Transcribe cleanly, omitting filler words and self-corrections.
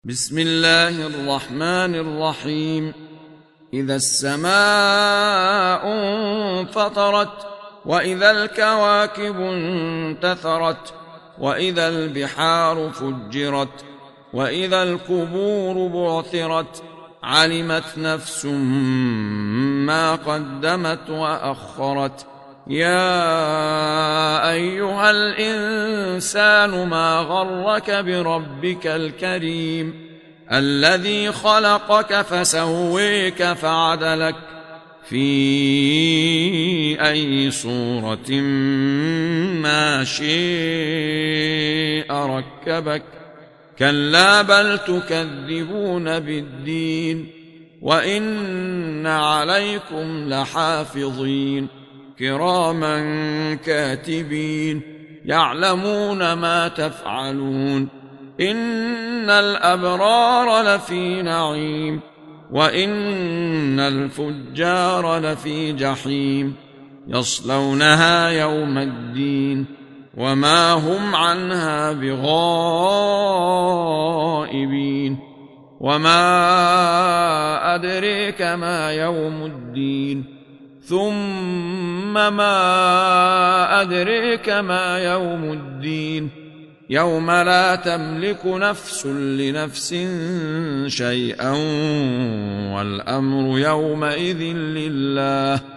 بسم الله الرحمن الرحيم. إذا السماء انفطرت وإذا الكواكب انتثرت وإذا البحار فجرت وإذا القبور بعثرت علمت نفس ما قدمت وأخرت. يا أيها الإنسان ما غرك بربك الكريم الذي خلقك فسويك فعدلك في أي صورة ما شاء ركبك. كلا بل تكذبون بالدين وإن عليكم لحافظين كراما كاتبين يعلمون ما تفعلون. إن الأبرار لفي نعيم وإن الفجار لفي جحيم يصلونها يوم الدين وما هم عنها بغائبين. وما أدريك ما يوم الدين ثم ما أدريك ما يوم الدين يوم لا تملك نفس لنفس شيئا والأمر يومئذ لله.